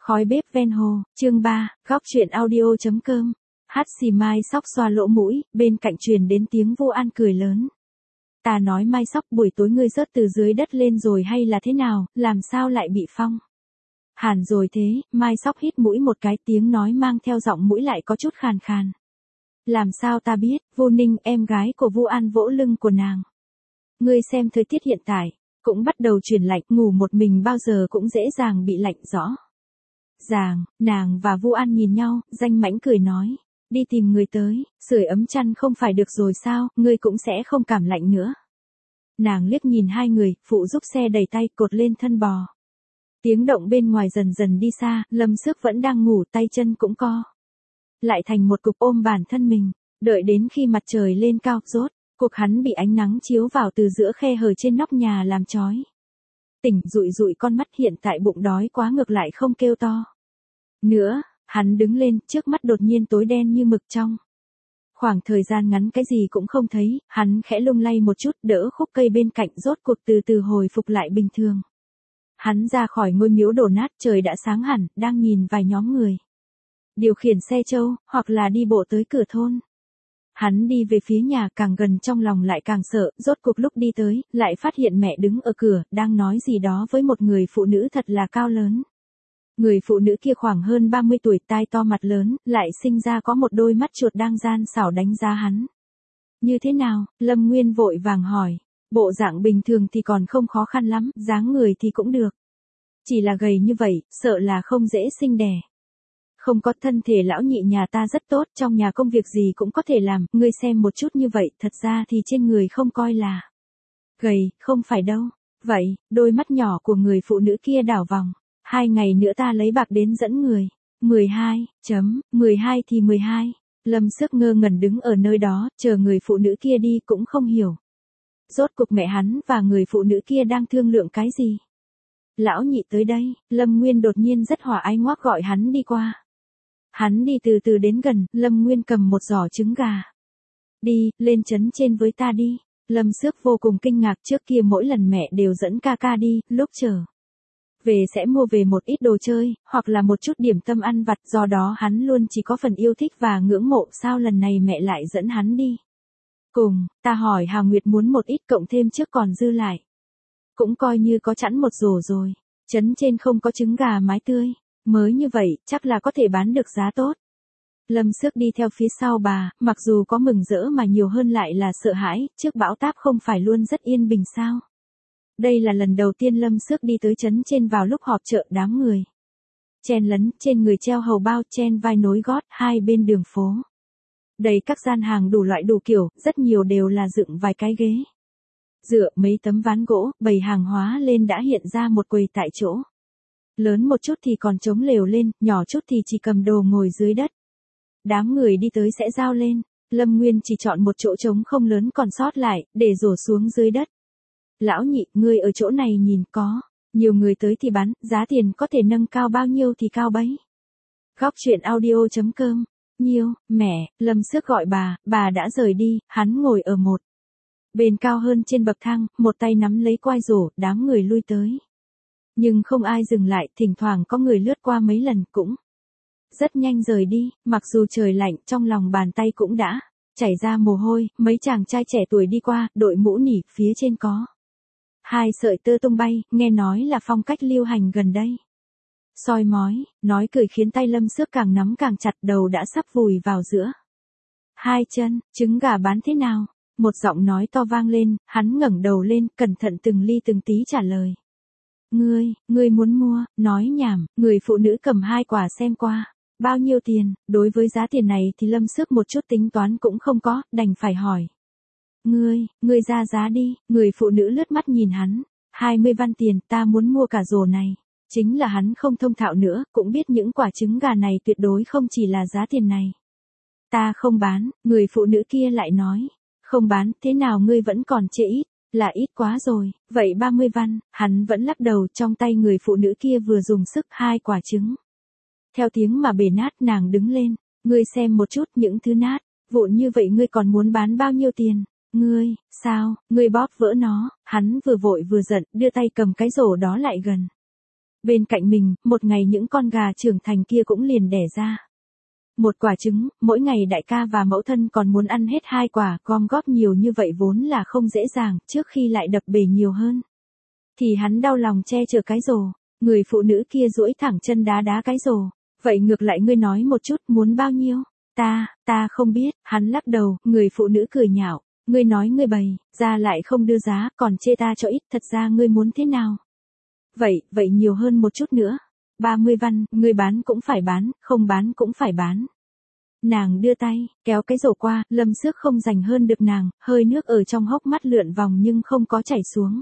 Khói bếp ven hồ, chương 3, góc truyện audio.com. Hát xì Mai Sóc xoa lỗ mũi, bên cạnh truyền đến tiếng Vu An cười lớn. Ta nói Mai Sóc, buổi tối ngươi rớt từ dưới đất lên rồi hay là thế nào, làm sao lại bị phong? Hẳn rồi thế, Mai Sóc hít mũi một cái, tiếng nói mang theo giọng mũi lại có chút khàn khàn. Làm sao ta biết? Vu Ninh, em gái của Vu An vỗ lưng của nàng. Ngươi xem thời tiết hiện tại, cũng bắt đầu chuyển lạnh, ngủ một mình bao giờ cũng dễ dàng bị lạnh rõ. Nàng và Vu An nhìn nhau, Danh Mãnh cười nói, đi tìm người tới, sưởi ấm chăn không phải được rồi sao, ngươi cũng sẽ không cảm lạnh nữa. Nàng liếc nhìn hai người, phụ giúp xe đẩy tay cột lên thân bò. Tiếng động bên ngoài dần dần đi xa, Lâm Xước vẫn đang ngủ, tay chân cũng co lại thành một cục ôm bản thân mình, đợi đến khi mặt trời lên cao, rốt cuộc hắn bị ánh nắng chiếu vào từ giữa khe hở trên nóc nhà làm chói. Tỉnh, dụi con mắt, hiện tại bụng đói quá ngược lại không kêu to nữa, hắn đứng lên, trước mắt đột nhiên tối đen như mực trong. Khoảng thời gian ngắn cái gì cũng không thấy, hắn khẽ lung lay một chút, đỡ khúc cây bên cạnh, rốt cuộc từ từ hồi phục lại bình thường. Hắn ra khỏi ngôi miếu đổ nát, trời đã sáng hẳn, đang nhìn vài nhóm người điều khiển xe trâu, hoặc là đi bộ tới cửa thôn. Hắn đi về phía nhà, càng gần trong lòng lại càng sợ, rốt cuộc lúc đi tới, lại phát hiện mẹ đứng ở cửa, đang nói gì đó với một người phụ nữ thật là cao lớn. Người phụ nữ kia khoảng hơn 30 tuổi, tai to mặt lớn, lại sinh ra có một đôi mắt chuột đang gian xảo đánh giá hắn. Như thế nào? Lâm Nguyên vội vàng hỏi. Bộ dạng bình thường thì còn không khó khăn lắm, dáng người thì cũng được. Chỉ là gầy như vậy, sợ là không dễ sinh đẻ. Không có, thân thể lão nhị nhà ta rất tốt, trong nhà công việc gì cũng có thể làm, ngươi xem một chút như vậy, thật ra thì trên người không coi là gầy, không phải đâu. Vậy, đôi mắt nhỏ của người phụ nữ kia đảo vòng. 2 ngày nữa ta lấy bạc đến dẫn người. 12 thì 12. Lâm Xước ngơ ngẩn đứng ở nơi đó, chờ người phụ nữ kia đi cũng không hiểu. Rốt cuộc mẹ hắn và người phụ nữ kia đang thương lượng cái gì? Lão nhị tới đây, Lâm Nguyên đột nhiên rất hòa ái ngoác gọi hắn đi qua. Hắn đi từ từ đến gần, Lâm Nguyên cầm một giỏ trứng gà. Đi, lên trấn trên với ta đi. Lâm Xước vô cùng kinh ngạc, trước kia mỗi lần mẹ đều dẫn ca ca đi, lúc trở về sẽ mua về một ít đồ chơi, hoặc là một chút điểm tâm ăn vặt, do đó hắn luôn chỉ có phần yêu thích và ngưỡng mộ, sao lần này mẹ lại dẫn hắn đi. Cùng, ta hỏi Hà Nguyệt muốn một ít cộng thêm trước còn dư lại. Cũng coi như có chẵn một rổ rồi, trấn trên không có trứng gà mái tươi, mới như vậy, chắc là có thể bán được giá tốt. Lâm Xước đi theo phía sau bà, mặc dù có mừng rỡ mà nhiều hơn lại là sợ hãi, trước bão táp không phải luôn rất yên bình sao. Đây là lần đầu tiên Lâm Xước đi tới trấn trên vào lúc họp chợ, đám người chen lấn, trên người treo hầu bao, chen vai nối gót, hai bên đường phố đầy các gian hàng đủ loại đủ kiểu, rất nhiều đều là dựng vài cái ghế dựa, mấy tấm ván gỗ, bày hàng hóa lên, đã hiện ra một quầy tại chỗ. Lớn một chút thì còn trống lều lên, nhỏ chút thì chỉ cầm đồ ngồi dưới đất. Đám người đi tới sẽ giao lên, Lâm Nguyên chỉ chọn một chỗ trống không lớn còn sót lại, để rổ xuống dưới đất. Lão nhị, ngươi ở chỗ này nhìn có nhiều người tới thì bán, giá tiền có thể nâng cao bao nhiêu thì cao bấy. Góc truyện audio.com. Nhiêu, mẹ, Lâm Xước gọi bà đã rời đi, hắn ngồi ở một bên cao hơn trên bậc thang, một tay nắm lấy quai rổ, đám người lui tới. Nhưng không ai dừng lại, thỉnh thoảng có người lướt qua mấy lần, cũng rất nhanh rời đi, mặc dù trời lạnh, trong lòng bàn tay cũng đã chảy ra mồ hôi, mấy chàng trai trẻ tuổi đi qua, đội mũ nỉ, phía trên có 2 sợi tơ tung bay, nghe nói là phong cách lưu hành gần đây. Soi mói, nói cười khiến tay Lâm Xước càng nắm càng chặt, đầu đã sắp vùi vào giữa 2 chân. Trứng gà bán thế nào? Một giọng nói to vang lên, hắn ngẩng đầu lên, cẩn thận từng ly từng tí trả lời. Ngươi muốn mua? Nói nhảm, người phụ nữ cầm 2 quả xem qua. Bao nhiêu tiền? Đối với giá tiền này thì Lâm Xước một chút tính toán cũng không có, đành phải hỏi. Ngươi ra giá đi. Người phụ nữ lướt mắt nhìn hắn. 20 văn tiền, ta muốn mua cả rổ này. Chính là hắn không thông thạo nữa, cũng biết những quả trứng gà này tuyệt đối không chỉ là giá tiền này. Ta không bán, người phụ nữ kia lại nói. Không bán, thế nào ngươi vẫn còn chê ít? Là ít quá rồi, vậy 30 văn, hắn vẫn lắc đầu, trong tay người phụ nữ kia vừa dùng sức 2 quả trứng. Theo tiếng mà bể nát, nàng đứng lên, ngươi xem một chút những thứ nát, vụn như vậy ngươi còn muốn bán bao nhiêu tiền? Sao, ngươi bóp vỡ nó? Hắn vừa vội vừa giận, đưa tay cầm cái rổ đó lại gần. Bên cạnh mình, một ngày những con gà trưởng thành kia cũng liền đẻ ra. Một quả trứng, mỗi ngày đại ca và mẫu thân còn muốn ăn hết 2 quả, gom góp nhiều như vậy vốn là không dễ dàng, trước khi lại đập bể nhiều hơn. Thì hắn đau lòng che chở cái rổ, người phụ nữ kia duỗi thẳng chân đá đá cái rổ. Vậy ngược lại ngươi nói một chút, muốn bao nhiêu? Ta không biết, hắn lắc đầu, người phụ nữ cười nhạo. Ngươi nói ngươi bày, ra lại không đưa giá, còn chê ta cho ít, thật ra ngươi muốn thế nào? Vậy nhiều hơn một chút nữa. 30 văn, ngươi bán cũng phải bán, không bán cũng phải bán. Nàng đưa tay, kéo cái rổ qua, Lâm Xước không giành hơn được nàng, hơi nước ở trong hốc mắt lượn vòng nhưng không có chảy xuống.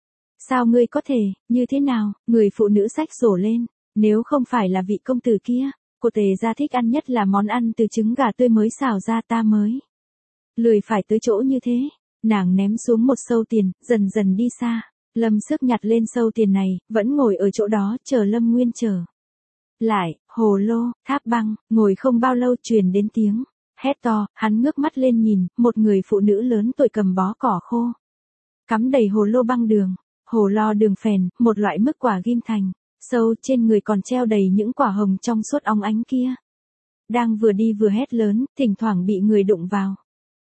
Sao ngươi có thể, như thế nào? Người phụ nữ xách rổ lên, nếu không phải là vị công tử kia, cô Tề gia thích ăn nhất là món ăn từ trứng gà tươi mới xào ra ta mới. Lười phải tới chỗ như thế, nàng ném xuống một sâu tiền, dần dần đi xa. Lâm Xước nhặt lên sâu tiền này, vẫn ngồi ở chỗ đó, chờ Lâm Nguyên trở lại, hồ lô, tháp băng, ngồi không bao lâu truyền đến tiếng hét to, hắn ngước mắt lên nhìn, một người phụ nữ lớn tuổi cầm bó cỏ khô. Cắm đầy hồ lô băng đường, hồ lo đường phèn, một loại mức quả ghim thành, sâu trên người còn treo đầy những quả hồng trong suốt óng ánh kia. Đang vừa đi vừa hét lớn, thỉnh thoảng bị người đụng vào.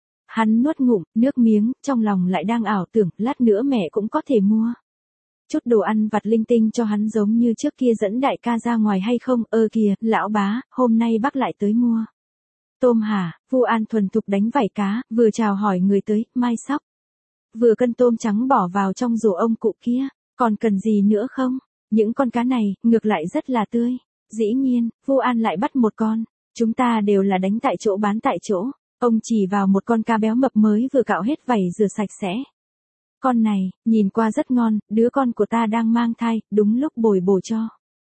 Hắn nuốt ngụm, nước miếng, trong lòng lại đang ảo tưởng, lát nữa mẹ cũng có thể mua chút đồ ăn vặt linh tinh cho hắn giống như trước kia dẫn đại ca ra ngoài hay không, kìa, lão bá, hôm nay bác lại tới mua tôm hả? Vu An thuần thục đánh vảy cá, vừa chào hỏi người tới, mai sóc. Vừa cân tôm trắng bỏ vào trong rổ ông cụ kia, còn cần gì nữa không? Những con cá này, ngược lại rất là tươi. Dĩ nhiên, Vu An lại bắt một con, chúng ta đều là đánh tại chỗ bán tại chỗ. Ông chỉ vào một con cá béo mập mới vừa cạo hết vảy rửa sạch sẽ. Con này, nhìn qua rất ngon, đứa con của ta đang mang thai, đúng lúc bồi bổ cho.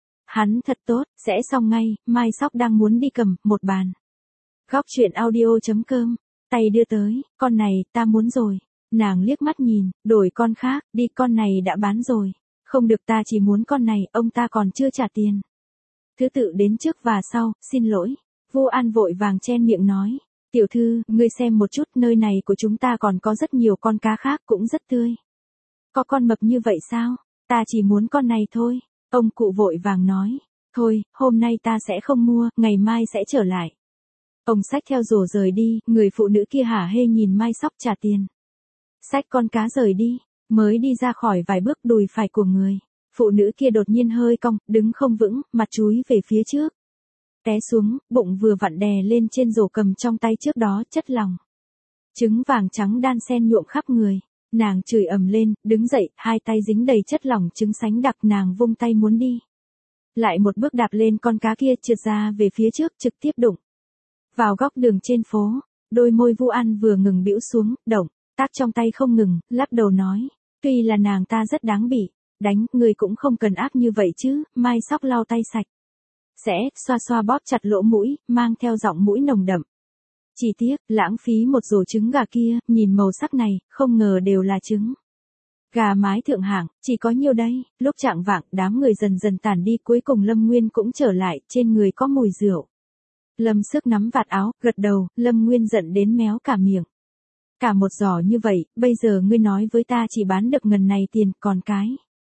Hắn thật tốt, sẽ xong ngay, mai sóc đang muốn đi cầm, một bàn. Góc chuyện audio.com, tay đưa tới, con này, ta muốn rồi. Nàng liếc mắt nhìn, đổi con khác, đi con này đã bán rồi. Không được ta chỉ muốn con này, ông ta còn chưa trả tiền. Thứ tự đến trước và sau, xin lỗi. Vu An vội vàng chen miệng nói. Tiểu thư, ngươi xem một chút, nơi này của chúng ta còn có rất nhiều con cá khác cũng rất tươi. Có con mập như vậy sao? Ta chỉ muốn con này thôi. Ông cụ vội vàng nói. Thôi, hôm nay ta sẽ không mua, ngày mai sẽ trở lại. Ông xách theo rổ rời đi, người phụ nữ kia hả hê nhìn mai sóc trả tiền. Xách con cá rời đi, mới đi ra khỏi vài bước đùi phải của người. Phụ nữ kia đột nhiên hơi cong, đứng không vững, mặt chúi về phía trước. Té xuống, bụng vừa vặn đè lên trên rổ cầm trong tay trước đó, chất lỏng. Trứng vàng trắng đan xen nhuộm khắp người. Nàng chửi ầm lên, đứng dậy, hai tay dính đầy chất lỏng trứng sánh đặc, nàng vung tay muốn đi. Lại một bước đạp lên con cá kia, trượt ra về phía trước, trực tiếp đụng vào góc đường trên phố. Đôi môi Vu An vừa ngừng bĩu xuống, động tác trong tay không ngừng, lắc đầu nói. Tuy là nàng ta rất đáng bị đánh, người cũng không cần ác như vậy chứ. Mai sóc lau tay sạch sẽ, xoa xoa bóp chặt lỗ mũi, mang theo giọng mũi nồng đậm. Chỉ tiếc, lãng phí một rổ trứng gà kia, nhìn màu sắc này, không ngờ đều là trứng gà mái thượng hạng, chỉ có nhiêu đây. Lúc chạng vạng, đám người dần dần tản đi, cuối cùng Lâm Nguyên cũng trở lại, trên người có mùi rượu. Lâm Xước nắm vạt áo, gật đầu, Lâm Nguyên giận đến méo cả miệng. Cả một giỏ như vậy, bây giờ ngươi nói với ta chỉ bán được ngần này tiền, còn cái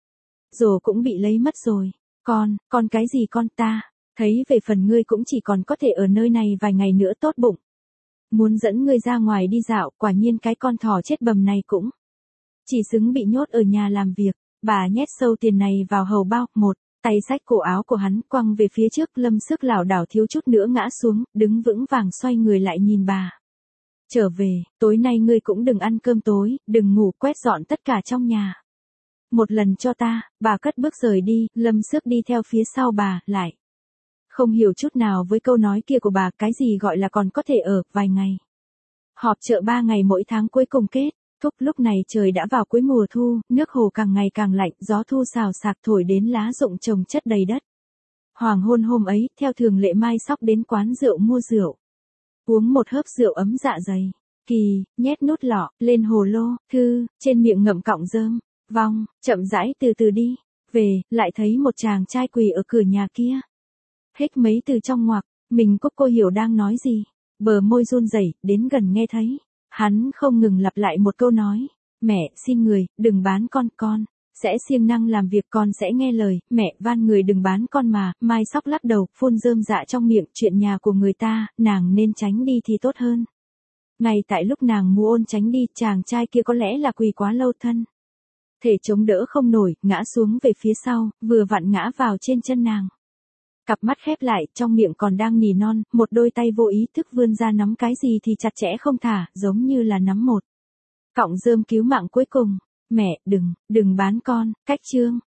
rổ cũng bị lấy mất rồi. Con cái gì con ta? Thấy về phần ngươi cũng chỉ còn có thể ở nơi này vài ngày nữa tốt bụng. Muốn dẫn ngươi ra ngoài đi dạo, quả nhiên cái con thỏ chết bầm này cũng chỉ xứng bị nhốt ở nhà làm việc. Bà nhét sâu tiền này vào hầu bao, một tay xách cổ áo của hắn quăng về phía trước. Lâm Xước lảo đảo thiếu chút nữa ngã xuống, đứng vững vàng xoay người lại nhìn bà. Trở về, tối nay ngươi cũng đừng ăn cơm tối, đừng ngủ, quét dọn tất cả trong nhà. Một lần cho ta. Bà cất bước rời đi, Lâm Xước đi theo phía sau bà, lại không hiểu chút nào với câu nói kia của bà, cái gì gọi là còn có thể ở vài ngày. Họp chợ 3 ngày mỗi tháng cuối cùng kết thúc. Lúc này trời đã vào cuối mùa thu, nước hồ càng ngày càng lạnh, gió thu xào xạc thổi đến lá rụng chồng chất đầy đất. Hoàng hôn hôm ấy, theo thường lệ Mai Sóc đến quán rượu mua rượu. Uống một hớp rượu ấm dạ dày. Kỳ, nhét nút lọ, lên hồ lô, thư, trên miệng ngậm cọng rơm. Vong, chậm rãi từ từ đi. Về, lại thấy một chàng trai quỳ ở cửa nhà kia. Hích mấy từ trong ngoặc, mình cô hiểu đang nói gì. Bờ môi run rẩy, đến gần nghe thấy. Hắn không ngừng lặp lại một câu nói. Mẹ, xin người, đừng bán con. Sẽ siêng năng làm việc, con sẽ nghe lời, mẹ van người đừng bán con mà. Mai Sóc lắc đầu, phun rơm dạ trong miệng, chuyện nhà của người ta, nàng nên tránh đi thì tốt hơn. Ngay tại lúc nàng muốn ôn tránh đi, chàng trai kia có lẽ là quỳ quá lâu thân thể chống đỡ không nổi, ngã xuống về phía sau, vừa vặn ngã vào trên chân nàng. Cặp mắt khép lại, trong miệng còn đang nỉ non, một đôi tay vô ý thức vươn ra nắm cái gì thì chặt chẽ không thả, giống như là nắm một cọng rơm cứu mạng cuối cùng. Mẹ, đừng bán con, cách chương.